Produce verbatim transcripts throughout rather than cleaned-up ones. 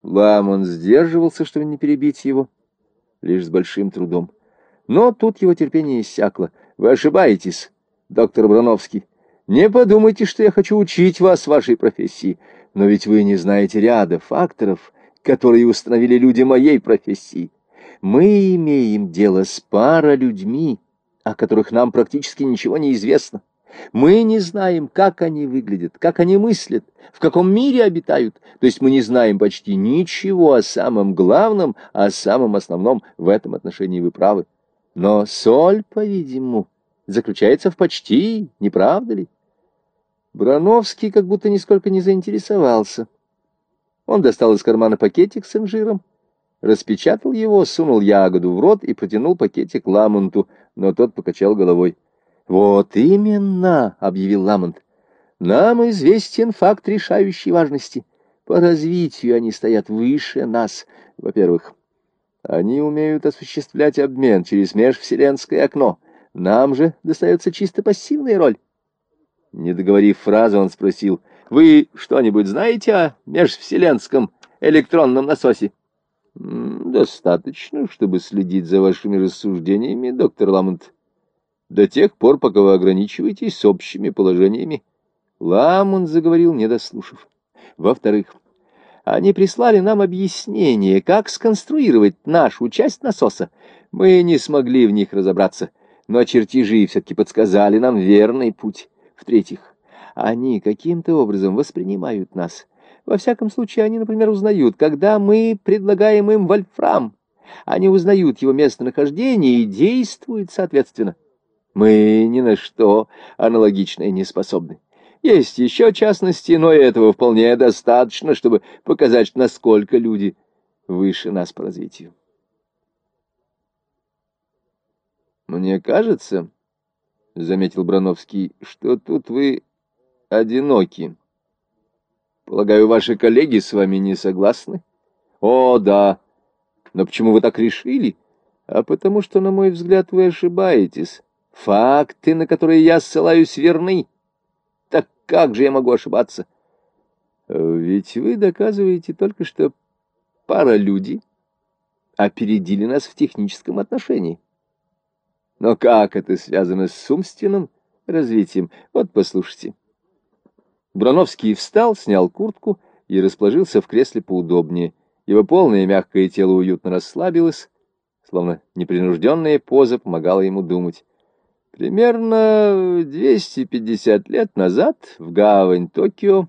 Ламон сдерживался, чтобы не перебить его, лишь с большим трудом. Но тут его терпение иссякло. «Вы ошибаетесь, доктор Броновский. Не подумайте, что я хочу учить вас вашей профессии. Но ведь вы не знаете ряда факторов, которые установили люди моей профессии. Мы имеем дело с паралюдьми, о которых нам практически ничего не известно. Мы не знаем, как они выглядят, как они мыслят, в каком мире обитают. То есть мы не знаем почти ничего о самом главном, о самом основном. В этом отношении вы правы. Но соль, по-видимому, заключается в почти, не правда ли?» Броновский как будто нисколько не заинтересовался. Он достал из кармана пакетик с инжиром, распечатал его, сунул ягоду в рот и протянул пакетик Ламонту, но тот покачал головой. «Вот именно», — объявил Ламонт, — «нам известен факт решающей важности. По развитию они стоят выше нас. Во-первых, они умеют осуществлять обмен через межвселенское окно. Нам же достается чисто пассивная роль». Не договорив фразы, он спросил: «Вы что-нибудь знаете о межвселенском электронном насосе?» «М, «Достаточно, чтобы следить за вашими рассуждениями, доктор Ламонт, до тех пор, пока вы ограничиваетесь общими положениями». Ламонт заговорил, не дослушав. «Во-вторых, они прислали нам объяснение, как сконструировать нашу часть насоса. Мы не смогли в них разобраться, но чертежи все-таки подсказали нам верный путь. В-третьих, они каким-то образом воспринимают нас. Во всяком случае, они, например, узнают, когда мы предлагаем им вольфрам. Они узнают его местонахождение и действуют соответственно. Мы ни на что аналогичное не способны. Есть еще частности, но этого вполне достаточно, чтобы показать, насколько люди выше нас по развитию. «Мне кажется, — заметил Броновский, — что тут вы одиноки. Полагаю, ваши коллеги с вами не согласны?» «О, да. Но почему вы так решили?» «А потому что, на мой взгляд, вы ошибаетесь. Факты, на которые я ссылаюсь, верны. Так как же я могу ошибаться?» «Ведь вы доказываете только, что паралюди опередили нас в техническом отношении. Но как это связано с умственным развитием? Вот послушайте». Броновский встал, снял куртку и расположился в кресле поудобнее. Его полное мягкое тело уютно расслабилось, словно непринужденная поза помогала ему думать. Примерно двести пятьдесят лет назад в гавань Токио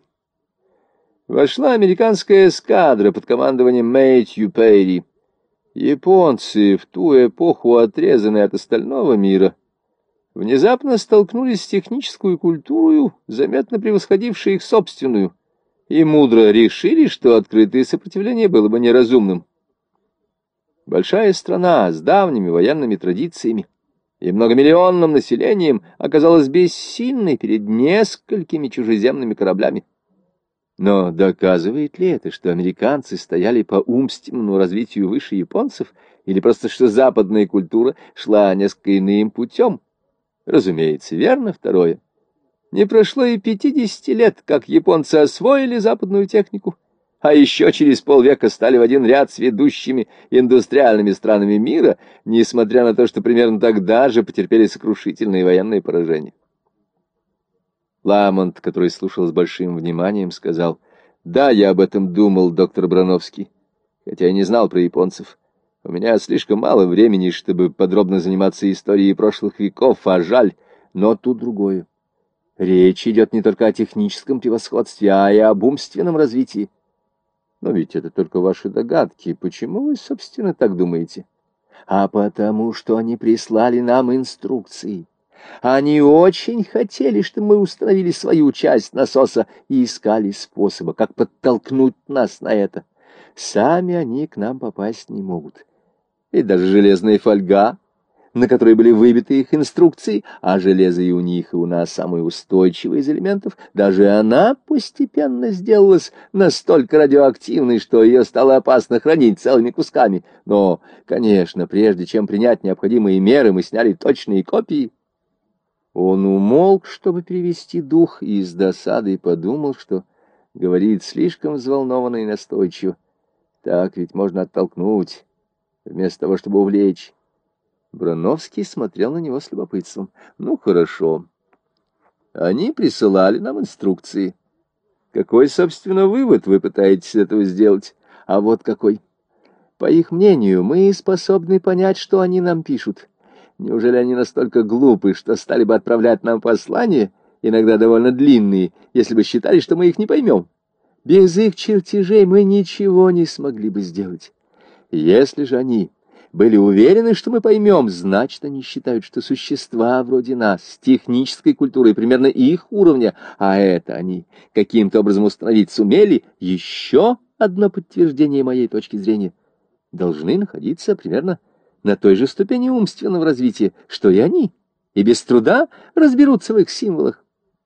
вошла американская эскадра под командованием Мэтью Перри. Японцы, в ту эпоху отрезанные от остального мира, внезапно столкнулись с технической культурой, заметно превосходившей их собственную, и мудро решили, что открытое сопротивление было бы неразумным. Большая страна с давними военными традициями и многомиллионным населением оказалась бессильной перед несколькими чужеземными кораблями. Но доказывает ли это, что американцы стояли по умственному развитию выше японцев, или просто что западная культура шла несколько иным путем? Разумеется, верно второе. Не прошло и пятидесяти лет, как японцы освоили западную технику, а еще через полвека стали в один ряд с ведущими индустриальными странами мира, несмотря на то, что примерно тогда же потерпели сокрушительные военные поражения. Ламонт, который слушал с большим вниманием, сказал: «Да, я об этом думал, доктор Броновский, хотя я не знал про японцев. У меня слишком мало времени, чтобы подробно заниматься историей прошлых веков, а жаль, но тут другое. Речь идет не только о техническом превосходстве, а и об умственном развитии. Но ведь это только ваши догадки. Почему вы, собственно, так думаете?» «А потому что они прислали нам инструкции. Они очень хотели, чтобы мы установили свою часть насоса и искали способа, как подтолкнуть нас на это. Сами они к нам попасть не могут. И даже железная фольга, на которой были выбиты их инструкции, а железо и у них, и у нас самое устойчивое из элементов, даже она постепенно сделалась настолько радиоактивной, что ее стало опасно хранить целыми кусками. Но, конечно, прежде чем принять необходимые меры, мы сняли точные копии». Он умолк, чтобы перевести дух, и с досадой подумал, что говорит слишком взволнованно и настойчиво. Так ведь можно оттолкнуть, вместо того, чтобы увлечь. Броновский смотрел на него с любопытством. Ну, хорошо. Они присылали нам инструкции. Какой, собственно, вывод вы пытаетесь из этого сделать? А вот какой. По их мнению, мы способны понять, что они нам пишут. Неужели они настолько глупы, что стали бы отправлять нам послания, иногда довольно длинные, если бы считали, что мы их не поймем? Без их чертежей мы ничего не смогли бы сделать. Если же они были уверены, что мы поймем, значит, они считают, что существа вроде нас, с технической культурой примерно их уровня, а это они каким-то образом установить сумели, еще одно подтверждение моей точки зрения, должны находиться примерно на той же ступени умственного развития, что и они, и без труда разберутся в их символах.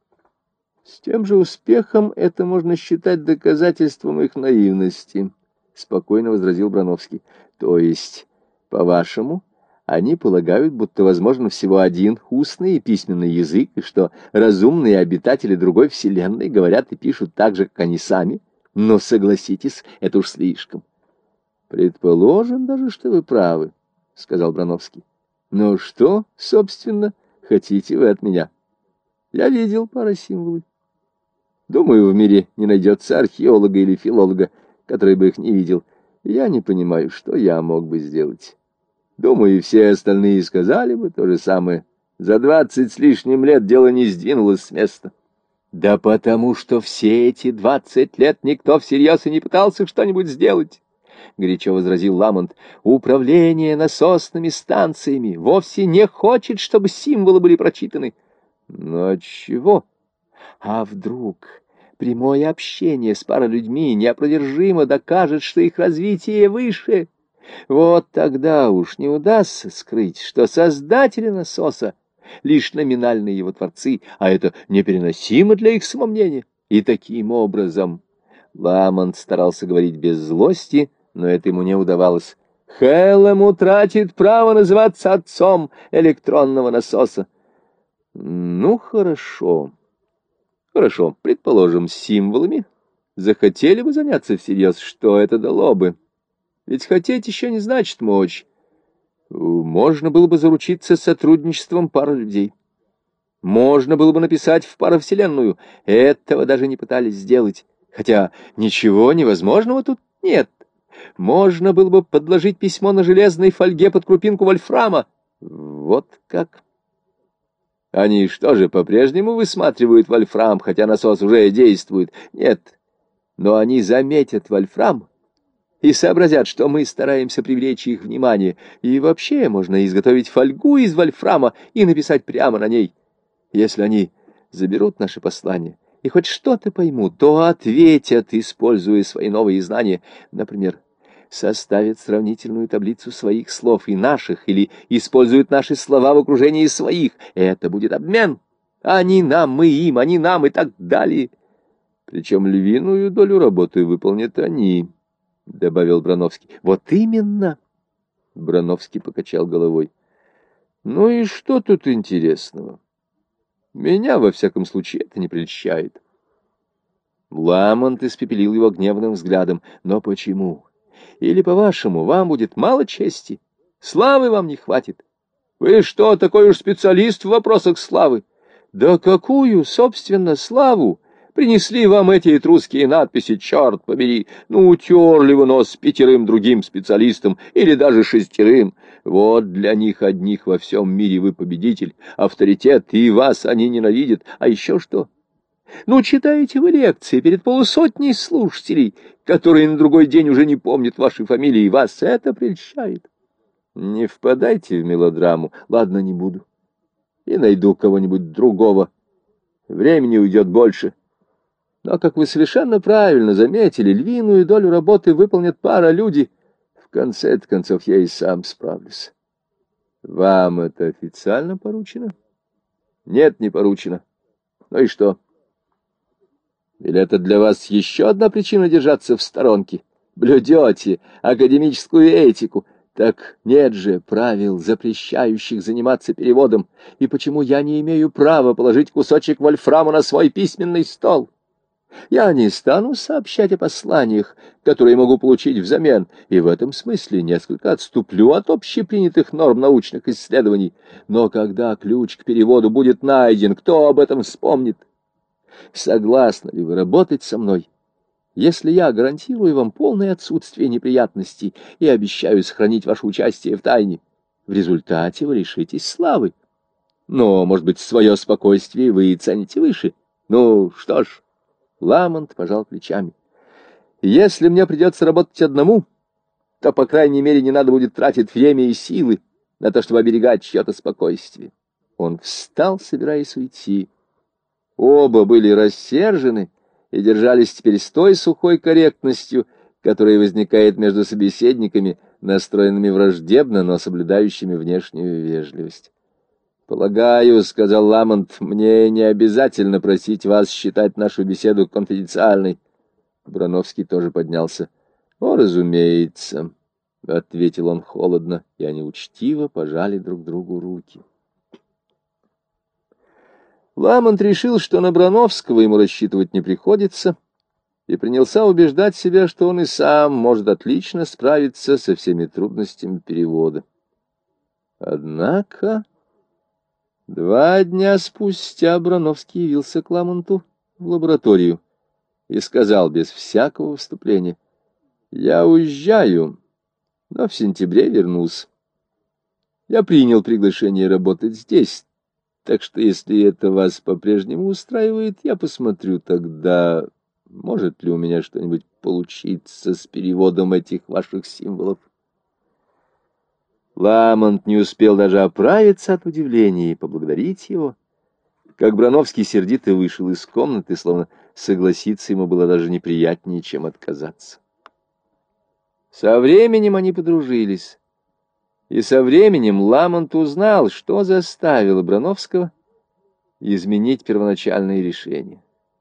С тем же успехом это можно считать доказательством их наивности, — спокойно возразил Броновский. То есть, по-вашему, они полагают, будто возможен всего один устный и письменный язык, и что разумные обитатели другой вселенной говорят и пишут так же, как они сами? Но, согласитесь, это уж слишком. Предположим даже, что вы правы, — сказал Броновский. Но что, собственно, хотите вы от меня? Я видел пару символов. Думаю, в мире не найдется археолога или филолога, который бы их не видел. Я не понимаю, что я мог бы сделать. Думаю, и все остальные сказали бы то же самое. За двадцать с лишним лет дело не сдвинулось с места. Да потому что все эти двадцать лет никто всерьез и не пытался что-нибудь сделать, — горячо возразил Ламонт. Управление насосными станциями вовсе не хочет, чтобы символы были прочитаны. Но отчего? А вдруг прямое общение с паралюдьми неопровержимо докажет, что их развитие выше? Вот тогда уж не удастся скрыть, что создатели насоса — лишь номинальные его творцы, а это непереносимо для их самомнения. И таким образом Ламонт старался говорить без злости, но это ему не удавалось. Хеллем утратит право называться отцом электронного насоса. Ну, хорошо. Хорошо, предположим, символами. Захотели бы заняться всерьез, что это дало бы? Ведь хотеть еще не значит мочь. Можно было бы заручиться сотрудничеством пары людей. Можно было бы написать в паровселенную. Этого даже не пытались сделать. Хотя ничего невозможного тут нет. Можно было бы подложить письмо на железной фольге под крупинку вольфрама. Вот как. Они что же, по-прежнему высматривают вольфрам, хотя насос уже действует? Нет. Но они заметят вольфрам и сообразят, что мы стараемся привлечь их внимание. И вообще можно изготовить фольгу из вольфрама и написать прямо на ней. Если они заберут наше послание и хоть что-то поймут, то ответят, используя свои новые знания. Например, составят сравнительную таблицу своих слов и наших, или используют наши слова в окружении своих. Это будет обмен. Они нам, мы им, они нам и так далее. Причем львиную долю работы выполнят они, — добавил Броновский. Вот именно. Броновский покачал головой. Ну и что тут интересного? Меня, во всяком случае, это не прельщает. Ламонт испепелил его гневным взглядом. Но почему? Или, по-вашему, вам будет мало чести? Славы вам не хватит? Вы что, такой уж специалист в вопросах славы? Да какую, собственно, славу принесли вам эти этрусские надписи, черт побери? Ну, утерли вы нос пятерым другим специалистам, или даже шестерым. Вот для них одних во всем мире вы победитель, авторитет, и вас они ненавидят. А еще что? Ну, читаете вы лекции перед полусотней слушателей, которые на другой день уже не помнят вашей фамилии, и вас это прельщает. Не впадайте в мелодраму. Ладно, не буду. И найду кого-нибудь другого. Времени уйдет больше. Но, как вы совершенно правильно заметили, львиную долю работы выполнят пара люди. В конце концов, я и сам справлюсь. Вам это официально поручено? Нет, не поручено. Ну и что? Или это для вас еще одна причина держаться в сторонке? Блюдете академическую этику. Так нет же правил, запрещающих заниматься переводом. И почему я не имею права положить кусочек вольфрама на свой письменный стол? Я не стану сообщать о посланиях, которые могу получить взамен, и в этом смысле несколько отступлю от общепринятых норм научных исследований. Но когда ключ к переводу будет найден, кто об этом вспомнит? Согласны ли вы работать со мной, если я гарантирую вам полное отсутствие неприятностей и обещаю сохранить ваше участие в тайне? В результате вы лишитесь славы. Но, может быть, свое спокойствие вы цените выше. Ну, что ж, Ламонт пожал плечами. Если мне придется работать одному, то, по крайней мере, не надо будет тратить время и силы на то, чтобы оберегать чье-то спокойствие. Он встал, собираясь уйти. Оба были рассержены и держались теперь с той сухой корректностью, которая возникает между собеседниками, настроенными враждебно, но соблюдающими внешнюю вежливость. «Полагаю, — сказал Ламонт, — мне не обязательно просить вас считать нашу беседу конфиденциальной». Броновский тоже поднялся. «О, разумеется», — ответил он холодно, и они учтиво пожали друг другу руки. Ламонт решил, что на Броновского ему рассчитывать не приходится, и принялся убеждать себя, что он и сам может отлично справиться со всеми трудностями перевода. Однако два дня спустя Броновский явился к Ламонту в лабораторию и сказал без всякого вступления: «Я уезжаю, но в сентябре вернусь. Я принял приглашение работать здесь, так что если это вас по-прежнему устраивает, я посмотрю тогда, может ли у меня что-нибудь получиться с переводом этих ваших символов». Ламонт не успел даже оправиться от удивления и поблагодарить его, как Броновский сердито вышел из комнаты, словно согласиться ему было даже неприятнее, чем отказаться. Со временем они подружились, и со временем Ламонт узнал, что заставило Броновского изменить первоначальные решения.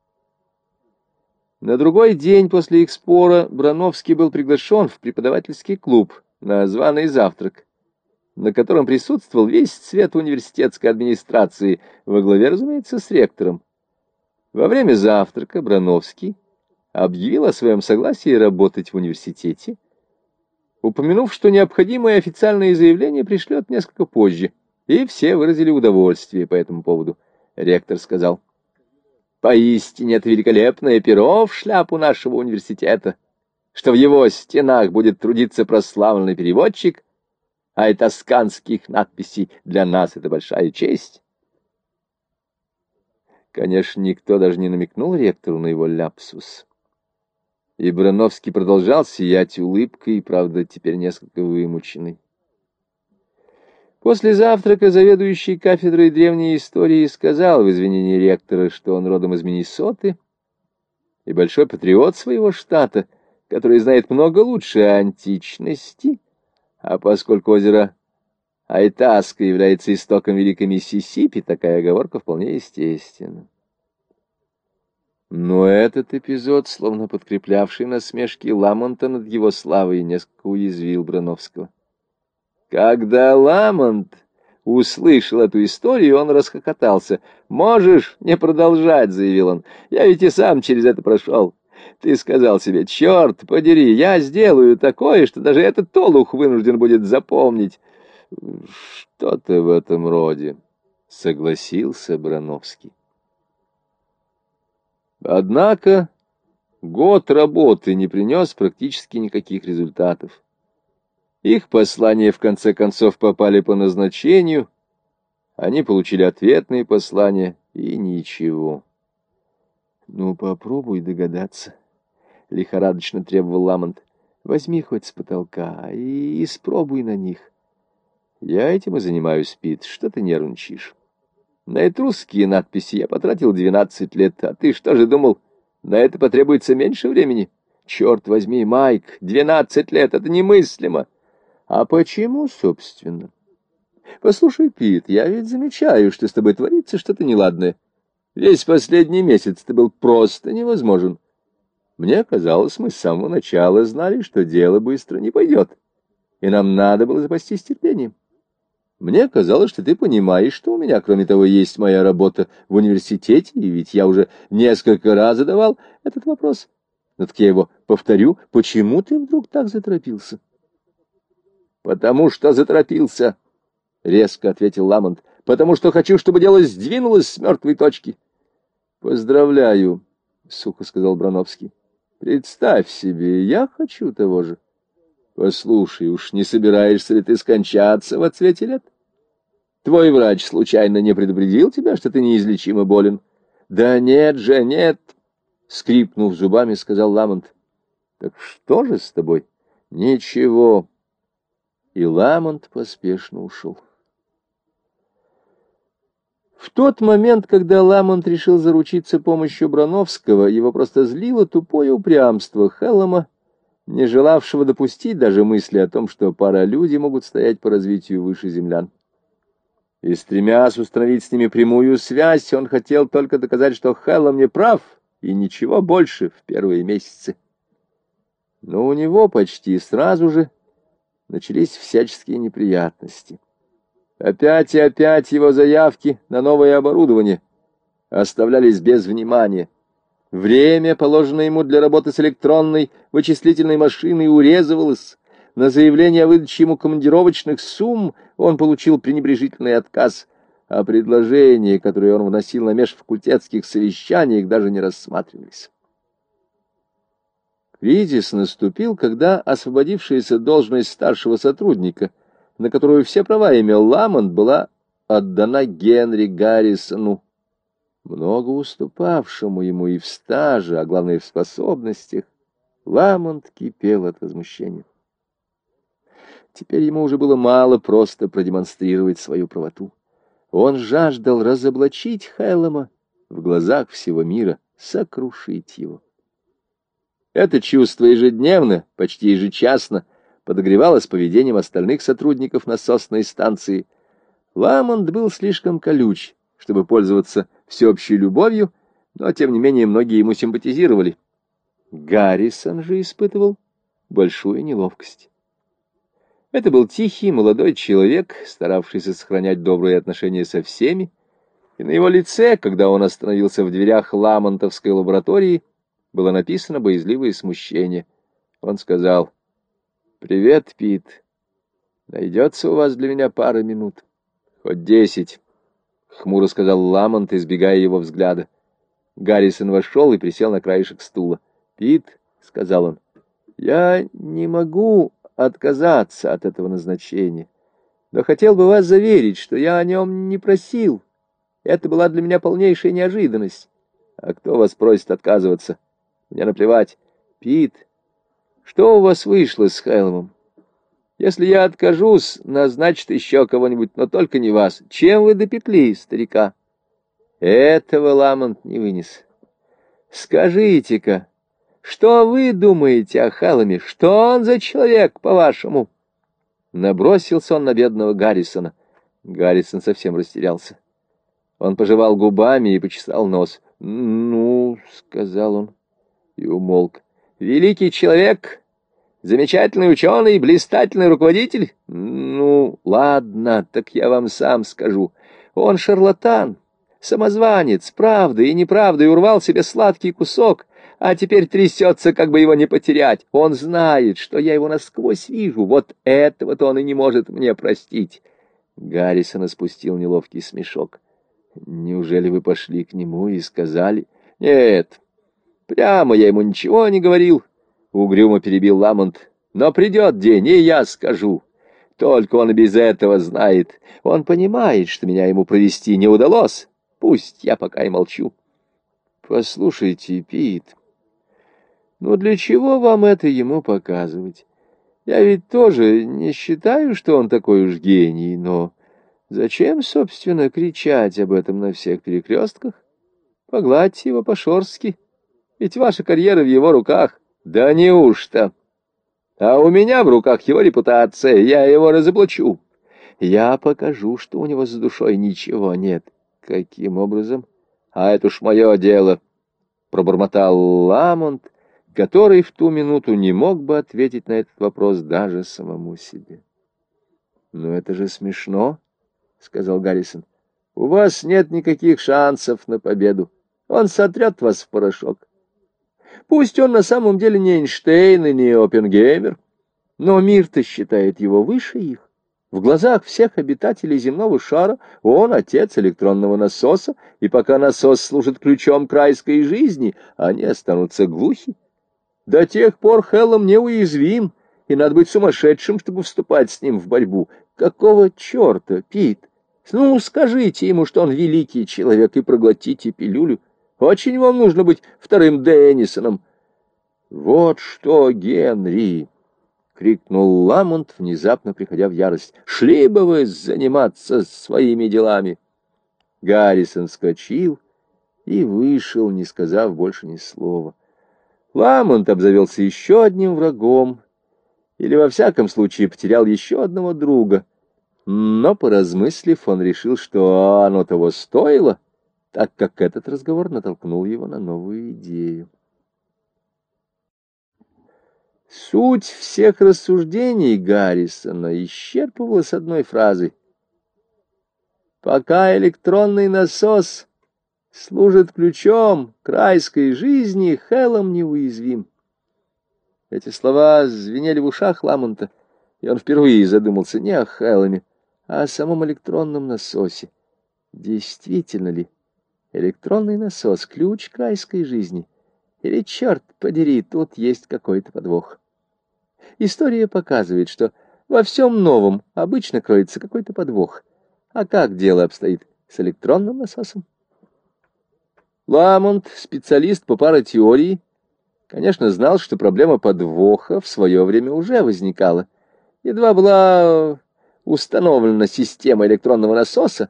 На другой день после их спора Броновский был приглашен в преподавательский клуб на званый завтрак, на котором присутствовал весь цвет университетской администрации, во главе, разумеется, с ректором. Во время завтрака Броновский объявил о своем согласии работать в университете, упомянув, что необходимое официальное заявление пришлет несколько позже, и все выразили удовольствие по этому поводу. Ректор сказал: «Поистине это великолепное перо в шляпу нашего университета, что в его стенах будет трудиться прославленный переводчик, а и тосканских надписей для нас это большая честь». Конечно, никто даже не намекнул ректору на его ляпсус. И Броновский продолжал сиять улыбкой, правда, теперь несколько вымученной. После завтрака заведующий кафедрой древней истории сказал в извинении ректора, что он родом из Миннесоты и большой патриот своего штата, который знает много лучше античности, а поскольку озеро Айтаска является истоком Великой Миссисипи, такая оговорка вполне естественна. Но этот эпизод, словно подкреплявший насмешки Ламонта над его славой, несколько уязвил Броновского. Когда Ламонт услышал эту историю, он расхохотался. «Можешь не продолжать», — заявил он. «Я ведь и сам через это прошел. Ты сказал себе: черт подери, я сделаю такое, что даже этот олух вынужден будет запомнить». «Что-то в этом роде», — согласился Броновский. Однако год работы не принес практически никаких результатов. Их послания в конце концов попали по назначению, они получили ответные послания, и ничего. «Ну, попробуй догадаться», — лихорадочно требовал Ламонт. «Возьми хоть с потолка и испробуй на них». «Я этим и занимаюсь, Пит, что ты нервничаешь? На этрусские надписи я потратил двенадцать лет, а ты что же думал, на это потребуется меньше времени? Черт возьми, Майк, двенадцать лет — это немыслимо!» «А почему, собственно? Послушай, Пит, я ведь замечаю, что с тобой творится что-то неладное. Весь последний месяц ты был просто невозможен. Мне казалось, мы с самого начала знали, что дело быстро не пойдет, и нам надо было запастись терпением. Мне казалось, что ты понимаешь, что у меня, кроме того, есть моя работа в университете, и ведь я уже несколько раз задавал этот вопрос. Но так я его повторю. Почему ты вдруг так заторопился? — Потому что заторопился, — резко ответил Ламонт. — Потому что хочу, чтобы дело сдвинулось с мертвой точки. — Поздравляю, — сухо сказал Броновский. — Представь себе, я хочу того же. Послушай, уж не собираешься ли ты скончаться в отсвете лет? Твой врач случайно не предупредил тебя, что ты неизлечимо болен? — Да нет же, нет, — скрипнув зубами, сказал Ламонт. — Так что же с тобой? — Ничего. И Ламонт поспешно ушел. В тот момент, когда Ламонт решил заручиться помощью Броновского, его просто злило тупое упрямство Хеллама, не желавшего допустить даже мысли о том, что паралюди могут стоять по развитию выше землян. И стремясь установить с ними прямую связь, он хотел только доказать, что Хеллам не прав, и ничего больше в первые месяцы. Но у него почти сразу же начались всяческие неприятности. Опять и опять его заявки на новое оборудование оставлялись без внимания. Время, положенное ему для работы с электронной вычислительной машиной, урезывалось. На заявление о выдаче ему командировочных сумм он получил пренебрежительный отказ, а предложения, которые он вносил на межфакультетских совещаниях, даже не рассматривались. Кризис наступил, когда освободившаяся должность старшего сотрудника, на которую все права имел Ламонт, была отдана Генри Гаррисону, много уступавшему ему и в стаже, а главное в способностях. Ламонт кипел от возмущения. Теперь ему уже было мало просто продемонстрировать свою правоту. Он жаждал разоблачить Хеллама в глазах всего мира, сокрушить его. Это чувство ежедневно, почти ежечасно, подогревалось поведением остальных сотрудников насосной станции. Ламонт был слишком колюч, чтобы пользоваться всеобщей любовью, но, тем не менее, многие ему симпатизировали. Гаррисон же испытывал большую неловкость. Это был тихий, молодой человек, старавшийся сохранять добрые отношения со всеми, и на его лице, когда он остановился в дверях ламонтовской лаборатории, было написано боязливое смущение. Он сказал: «Привет, Пит. Найдется у вас для меня пара минут?» «Хоть десять», — хмуро сказал Ламонт, избегая его взгляда. Гаррисон вошел и присел на краешек стула. «Пит», — сказал он, — «я не могу отказаться от этого назначения, но хотел бы вас заверить, что я о нем не просил. Это была для меня полнейшая неожиданность. А кто вас просит отказываться? Мне наплевать. Пит, что у вас вышло с Хелломом? Если я откажусь, назначит еще кого-нибудь, но только не вас. Чем вы допекли старика?» Этого Ламонт не вынес. «Скажите-ка, что вы думаете о Хелломе? Что он за человек, по-вашему?» Набросился он на бедного Гаррисона. Гаррисон совсем растерялся. Он пожевал губами и почесал нос. «Ну, — сказал он и умолк. — Великий человек, замечательный ученый, блистательный руководитель? Ну, ладно, так я вам сам скажу. Он шарлатан, самозванец, правдой и неправдой урвал себе сладкий кусок, а теперь трясется, как бы его не потерять. Он знает, что я его насквозь вижу. Вот этого-то он и не может мне простить». Гаррисон испустил неловкий смешок. «Неужели вы пошли к нему и сказали?» «Нет, прямо я ему ничего не говорил», — угрюмо перебил Ламонт. «Но придет день, и я скажу. Только он и без этого знает. Он понимает, что меня ему провести не удалось. Пусть я пока и молчу». «Послушайте, Пит, ну для чего вам это ему показывать? Я ведь тоже не считаю, что он такой уж гений, но зачем, собственно, кричать об этом на всех перекрестках? Погладьте его по-шорстски, ведь ваша карьера в его руках». «Да неужто? А у меня в руках его репутация, я его разоблачу. Я покажу, что у него с душой ничего нет». «Каким образом?» «А это уж мое дело», — пробормотал Ламонт, который в ту минуту не мог бы ответить на этот вопрос даже самому себе. «Но это же смешно», сказал Гаррисон. — У вас нет никаких шансов на победу. Он сотрет вас в порошок. Пусть он на самом деле не Эйнштейн и не Оппенгеймер, но мир-то считает его выше их. В глазах всех обитателей земного шара он отец электронного насоса, и пока насос служит ключом к райской жизни, они останутся глухи. До тех пор Хеллом неуязвим, и надо быть сумасшедшим, чтобы вступать с ним в борьбу. Какого черта, Пит? Ну, скажите ему, что он великий человек, и проглотите пилюлю. Очень вам нужно быть вторым Деннисоном. Вот что, Генри! — крикнул Ламонт, внезапно приходя в ярость. — Шли бы вы заниматься своими делами! Гаррисон вскочил и вышел, не сказав больше ни слова. Ламонт обзавелся еще одним врагом, или, во всяком случае, потерял еще одного друга. Но, поразмыслив, он решил, что оно того стоило, так как этот разговор натолкнул его на новую идею. Суть всех рассуждений Гаррисона исчерпывалась одной фразой. «Пока электронный насос служит ключом к райской жизни, Хеллом неуязвим». Эти слова звенели в ушах Ламонта, и он впервые задумался не о Хелломе, а о самом электронном насосе. Действительно ли электронный насос — ключ к райской жизни? Или, черт подери, тут есть какой-то подвох? История показывает, что во всем новом обычно кроется какой-то подвох. А как дело обстоит с электронным насосом? Ламонт, специалист по паратеории, конечно, знал, что проблема подвоха в свое время уже возникала. Едва была установлена система электронного насоса,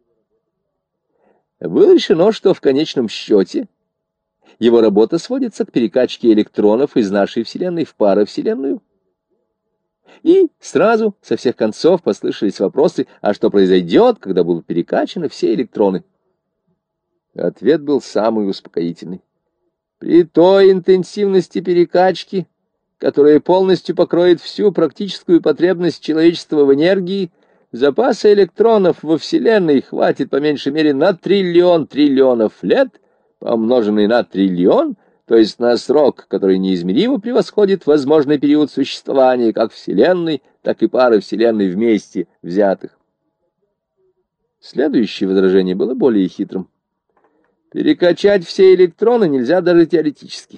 было решено, что в конечном счете его работа сводится к перекачке электронов из нашей Вселенной в паравселенную. И сразу со всех концов послышались вопросы, а что произойдет, когда будут перекачаны все электроны? Ответ был самый успокоительный. При той интенсивности перекачки, которая полностью покроет всю практическую потребность человечества в энергии, запаса электронов во Вселенной хватит по меньшей мере на триллион триллионов лет, помноженный на триллион, то есть на срок, который неизмеримо превосходит возможный период существования как Вселенной, так и пары Вселенной вместе взятых. Следующее возражение было более хитрым. Перекачать все электроны нельзя даже теоретически.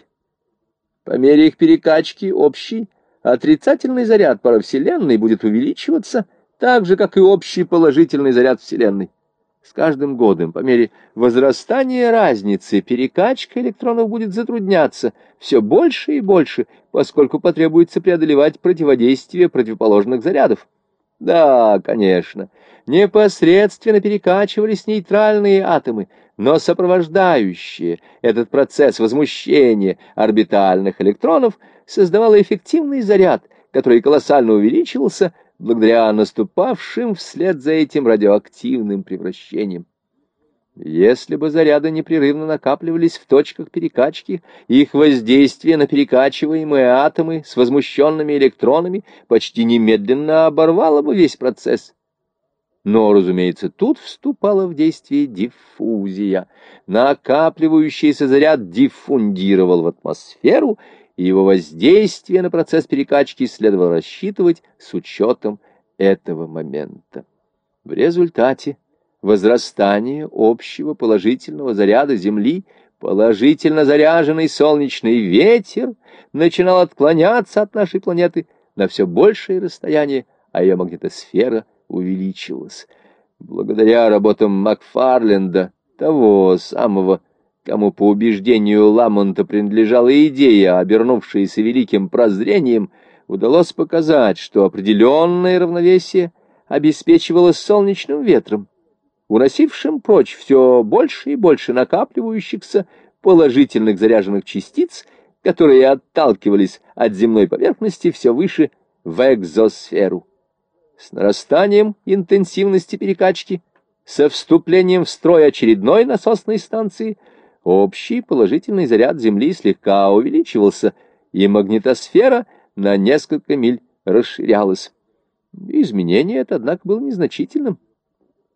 По мере их перекачки общий отрицательный заряд паравселенной будет увеличиваться, так же, как и общий положительный заряд Вселенной. С каждым годом, по мере возрастания разницы, перекачка электронов будет затрудняться все больше и больше, поскольку потребуется преодолевать противодействие противоположных зарядов. Да, конечно, непосредственно перекачивались нейтральные атомы, но сопровождающие этот процесс возмущения орбитальных электронов создавало эффективный заряд, который колоссально увеличивался благодаря наступавшим вслед за этим радиоактивным превращениям. Если бы заряды непрерывно накапливались в точках перекачки, их воздействие на перекачиваемые атомы с возмущенными электронами почти немедленно оборвало бы весь процесс. Но, разумеется, тут вступала в действие диффузия. Накапливающийся заряд диффундировал в атмосферу, и его воздействие на процесс перекачки следовало рассчитывать с учетом этого момента. В результате возрастания общего положительного заряда Земли положительно заряженный солнечный ветер начинал отклоняться от нашей планеты на все большее расстояние, а ее магнитосфера увеличивалась. Благодаря работам Макфарленда, того самого, кому по убеждению Ламонта принадлежала идея, обернувшаяся великим прозрением, удалось показать, что определенное равновесие обеспечивалось солнечным ветром, уносившим прочь все больше и больше накапливающихся положительных заряженных частиц, которые отталкивались от земной поверхности все выше в экзосферу. С нарастанием интенсивности перекачки, со вступлением в строй очередной насосной станции, общий положительный заряд Земли слегка увеличивался, и магнитосфера на несколько миль расширялась. Изменение это, однако, было незначительным.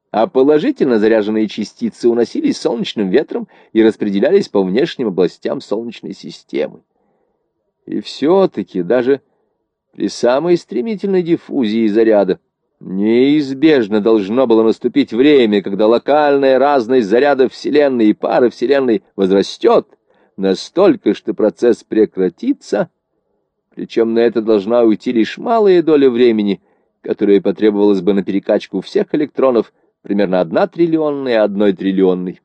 а положительно заряженные частицы уносились солнечным ветром и распределялись по внешним областям Солнечной системы. И все-таки даже при самой стремительной диффузии заряда неизбежно должно было наступить время, когда локальная разность зарядов Вселенной и пары Вселенной возрастет настолько, что процесс прекратится, причем на это должна уйти лишь малая доля времени, которая потребовалась бы на перекачку всех электронов, примерно одна триллионная одной триллионной.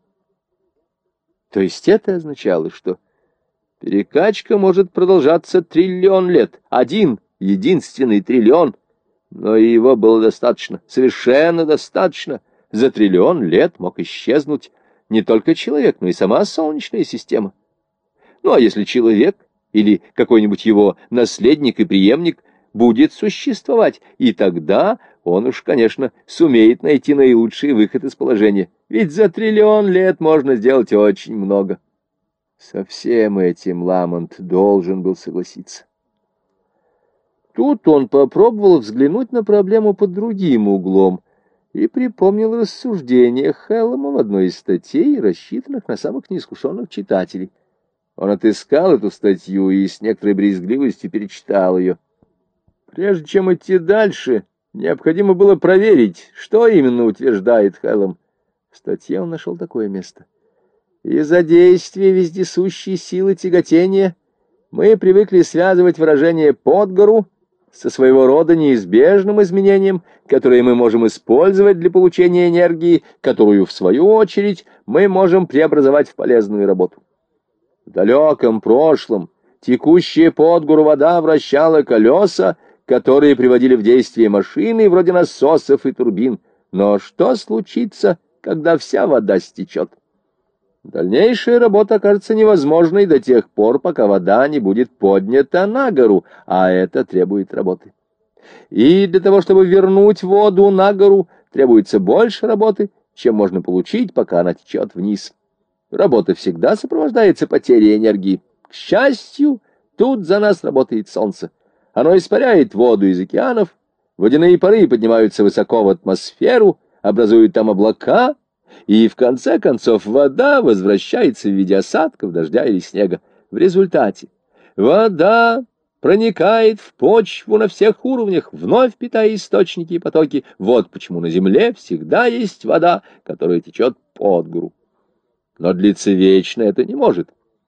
То есть это означало, что перекачка может продолжаться триллион лет, один единственный триллион, но и его было достаточно, совершенно достаточно. За триллион лет мог исчезнуть не только человек, но и сама Солнечная система. Ну а если человек или какой-нибудь его наследник и преемник будет существовать, и тогда он уж, конечно, сумеет найти наилучший выход из положения. Ведь за триллион лет можно сделать очень много. Со всем этим Ламонт должен был согласиться. Тут он попробовал взглянуть на проблему под другим углом и припомнил рассуждения Хэллома в одной из статей, рассчитанных на самых неискушенных читателей. Он отыскал эту статью и с некоторой брезгливостью перечитал ее. Прежде чем идти дальше, необходимо было проверить, что именно утверждает Хэллом. В статье он нашел такое место. Из-за действия вездесущей силы тяготения мы привыкли связывать выражение «под гору» со своего рода неизбежным изменением, которое мы можем использовать для получения энергии, которую, в свою очередь, мы можем преобразовать в полезную работу. В далеком прошлом текущая под гору вода вращала колеса, которые приводили в действие машины вроде насосов и турбин. Но что случится, когда вся вода стечет? Дальнейшая работа окажется невозможной до тех пор, пока вода не будет поднята на гору, а это требует работы. И для того, чтобы вернуть воду на гору, требуется больше работы, чем можно получить, пока она течет вниз. Работа всегда сопровождается потерей энергии. К счастью, тут за нас работает солнце. Оно испаряет воду из океанов, водяные пары поднимаются высоко в атмосферу, образуют там облака, и в конце концов вода возвращается в виде осадков, дождя или снега. В результате вода проникает в почву на всех уровнях, вновь питая источники и потоки. Вот почему на Земле всегда есть вода, которая течет под гору. Но длиться вечно это не может.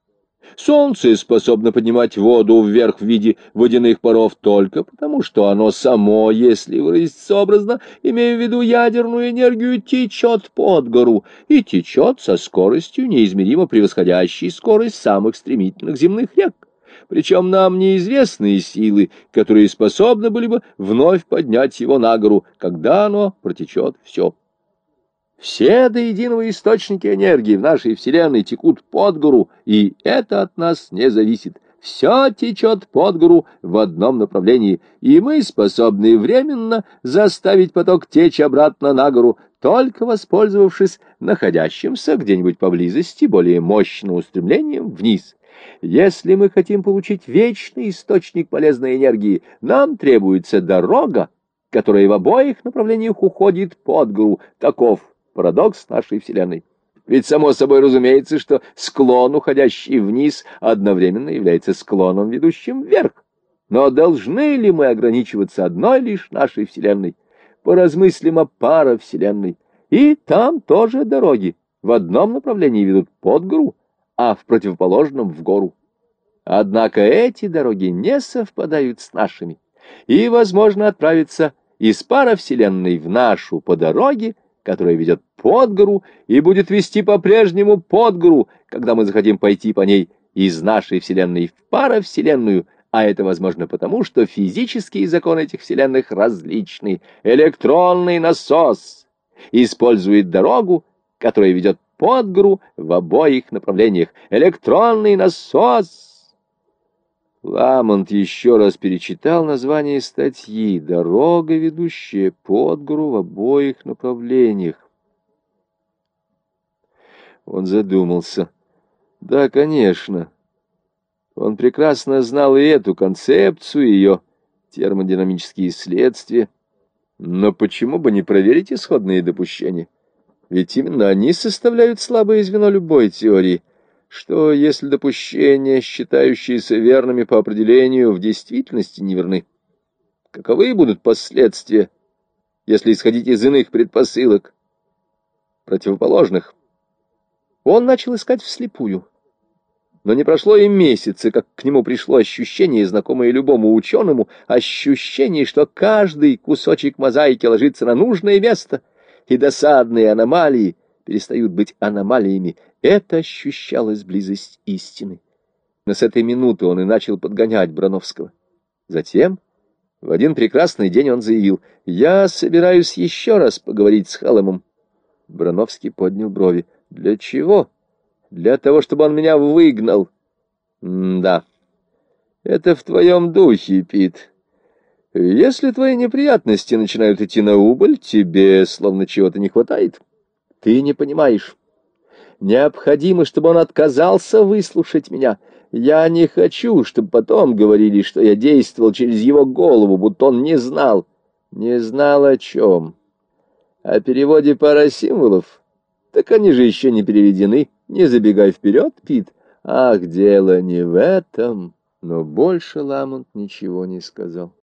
Солнце способно поднимать воду вверх в виде водяных паров только потому, что оно само, если выразиться образно, имея в виду ядерную энергию, течет под гору и течет со скоростью, неизмеримо превосходящей скорость самых стремительных земных рек. Причем нам неизвестны силы, которые способны были бы вновь поднять его на гору, когда оно протечет все. Все до единого источники энергии в нашей Вселенной текут под гору, и это от нас не зависит. Все течет под гору в одном направлении, и мы способны временно заставить поток течь обратно на гору, только воспользовавшись находящимся где-нибудь поблизости более мощным устремлением вниз. Если мы хотим получить вечный источник полезной энергии, нам требуется дорога, которая в обоих направлениях уходит под гору. Таков парадокс нашей Вселенной. Ведь само собой разумеется, что склон, уходящий вниз, одновременно является склоном, ведущим вверх. Но должны ли мы ограничиваться одной лишь нашей Вселенной? Поразмыслим о паравселенной. И там тоже дороги в одном направлении ведут под гору, а в противоположном — в гору. Однако эти дороги не совпадают с нашими, и возможно отправиться из паравселенной в нашу по дороге, которая ведет под гору и будет вести по-прежнему под гору, когда мы захотим пойти по ней из нашей Вселенной в паравселенную, а это возможно потому, что физические законы этих вселенных различны. Электронный насос использует дорогу, которая ведет под гору в обоих направлениях. Электронный насос... Ламонт еще раз перечитал название статьи «Дорога, ведущая под гору в обоих направлениях». Он задумался. Да, конечно. Он прекрасно знал и эту концепцию, и ее термодинамические следствия. Но почему бы не проверить исходные допущения? Ведь именно они составляют слабое звено любой теории. Что, если допущения, считающиеся верными по определению, в действительности неверны? Каковы будут последствия, если исходить из иных предпосылок, противоположных? Он начал искать вслепую. Но не прошло и месяца, как к нему пришло ощущение, знакомое любому ученому, ощущение, что каждый кусочек мозаики ложится на нужное место, и досадные аномалии перестают быть аномалиями. Это ощущалась близость истины. Но с этой минуты он и начал подгонять Броновского. Затем, в один прекрасный день он заявил: «Я собираюсь еще раз поговорить с Халломом». Броновский поднял брови. «Для чего?» «Для того, чтобы он меня выгнал». «М-да, это в твоем духе, Пит. Если твои неприятности начинают идти на убыль, тебе словно чего-то не хватает. Ты не понимаешь. Необходимо, чтобы он отказался выслушать меня. Я не хочу, чтобы потом говорили, что я действовал через его голову, будто он не знал». «Не знал о чем? О переводе пары символов? Так они же еще не переведены. Не забегай вперед, Пит. Ах, дело не в этом». Но больше Ламонт ничего не сказал.